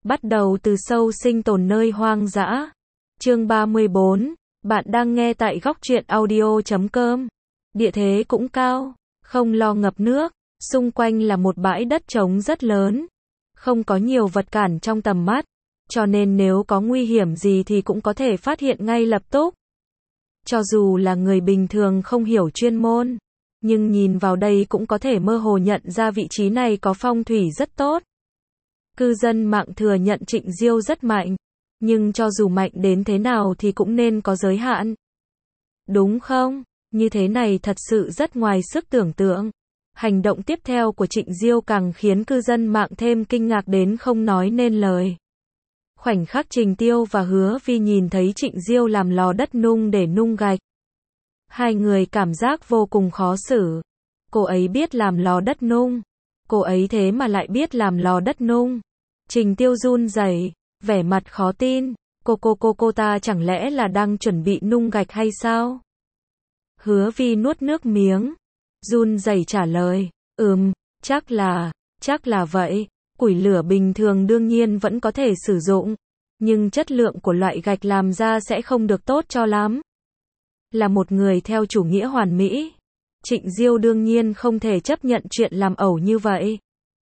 Bắt đầu từ sâu sinh tồn nơi hoang dã. Chương 34, bạn đang nghe tại góc truyện audio.com. Địa thế cũng cao, không lo ngập nước, xung quanh là một bãi đất trống rất lớn, không có nhiều vật cản trong tầm mắt, cho nên nếu có nguy hiểm gì thì cũng có thể phát hiện ngay lập tức. Cho dù là người bình thường không hiểu chuyên môn, nhưng nhìn vào đây cũng có thể mơ hồ nhận ra vị trí này có phong thủy rất tốt. Cư dân mạng thừa nhận Trịnh Diêu rất mạnh, nhưng cho dù mạnh đến thế nào thì cũng nên có giới hạn. Đúng không? Như thế này thật sự rất ngoài sức tưởng tượng. Hành động tiếp theo của Trịnh Diêu càng khiến cư dân mạng thêm kinh ngạc đến không nói nên lời. Khoảnh khắc Trình Tiêu và Hứa Vi nhìn thấy Trịnh Diêu làm lò đất nung để nung gạch, hai người cảm giác vô cùng khó xử. Cô ấy biết làm lò đất nung. Cô ấy thế mà lại biết làm lò đất nung. Trình Tiêu run rẩy, vẻ mặt khó tin. Cô ta chẳng lẽ là đang chuẩn bị nung gạch hay sao? Hứa Vi nuốt nước miếng, run rẩy trả lời, chắc là vậy. Củi lửa bình thường đương nhiên vẫn có thể sử dụng, nhưng chất lượng của loại gạch làm ra sẽ không được tốt cho lắm. Là một người theo chủ nghĩa hoàn mỹ, Trịnh Diêu đương nhiên không thể chấp nhận chuyện làm ẩu như vậy.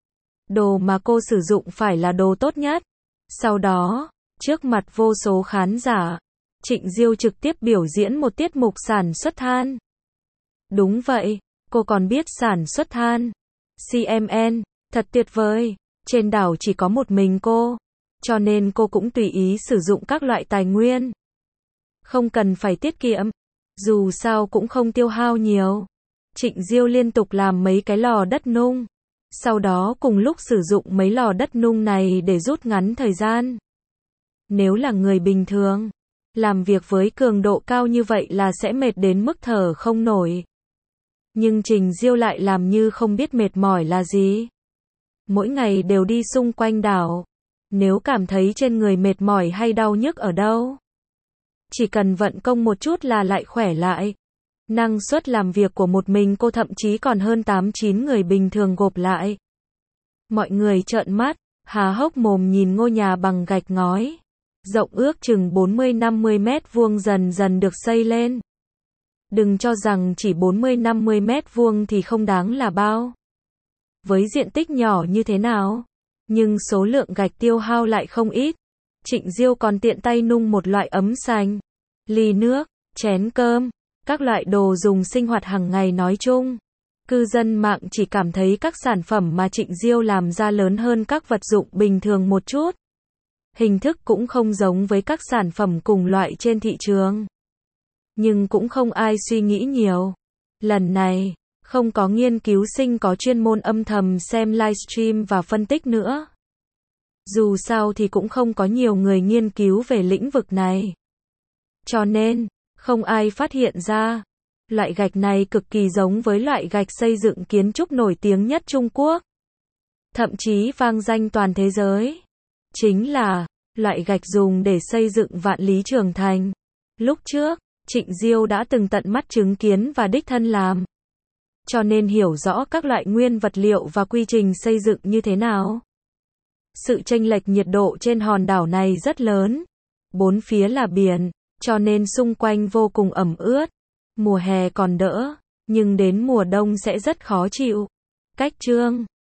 Đồ mà cô sử dụng phải là đồ tốt nhất. Sau đó, trước mặt vô số khán giả, Trịnh Diêu trực tiếp biểu diễn một tiết mục sản xuất than. Đúng vậy, cô còn biết sản xuất than. CMN, thật tuyệt vời. Trên đảo chỉ có một mình cô, cho nên cô cũng tùy ý sử dụng các loại tài nguyên. Không cần phải tiết kiệm, dù sao cũng không tiêu hao nhiều. Trịnh Diêu liên tục làm mấy cái lò đất nung, sau đó cùng lúc sử dụng mấy lò đất nung này để rút ngắn thời gian. Nếu là người bình thường, làm việc với cường độ cao như vậy là sẽ mệt đến mức thở không nổi. Nhưng Trình Diêu lại làm như không biết mệt mỏi là gì. Mỗi ngày đều đi xung quanh đảo. Nếu cảm thấy trên người mệt mỏi hay đau nhức ở đâu, chỉ cần vận công một chút là lại khỏe lại. Năng suất làm việc của một mình cô thậm chí còn hơn 8-9 người bình thường gộp lại. Mọi người trợn mắt, há hốc mồm nhìn ngôi nhà bằng gạch ngói, rộng ước chừng 40-50 mét vuông dần dần được xây lên. Đừng cho rằng chỉ 40-50 mét vuông thì không đáng là bao. Với diện tích nhỏ như thế nào, nhưng số lượng gạch tiêu hao lại không ít. Trịnh Diêu còn tiện tay nung một loại ấm sành, ly nước, chén cơm, các loại đồ dùng sinh hoạt hàng ngày nói chung. Cư dân mạng chỉ cảm thấy các sản phẩm mà Trịnh Diêu làm ra lớn hơn các vật dụng bình thường một chút. Hình thức cũng không giống với các sản phẩm cùng loại trên thị trường. Nhưng cũng không ai suy nghĩ nhiều. Lần này, không có nghiên cứu sinh có chuyên môn âm thầm xem livestream và phân tích nữa. Dù sao thì cũng không có nhiều người nghiên cứu về lĩnh vực này. Cho nên, không ai phát hiện ra, loại gạch này cực kỳ giống với loại gạch xây dựng kiến trúc nổi tiếng nhất Trung Quốc. Thậm chí vang danh toàn thế giới. Chính là, loại gạch dùng để xây dựng Vạn Lý Trường Thành. Lúc trước, Trịnh Diêu đã từng tận mắt chứng kiến và đích thân làm. Cho nên hiểu rõ các loại nguyên vật liệu và quy trình xây dựng như thế nào. Sự chênh lệch nhiệt độ trên hòn đảo này rất lớn. Bốn phía là biển, cho nên xung quanh vô cùng ẩm ướt. Mùa hè còn đỡ, nhưng đến mùa đông sẽ rất khó chịu. Cách chương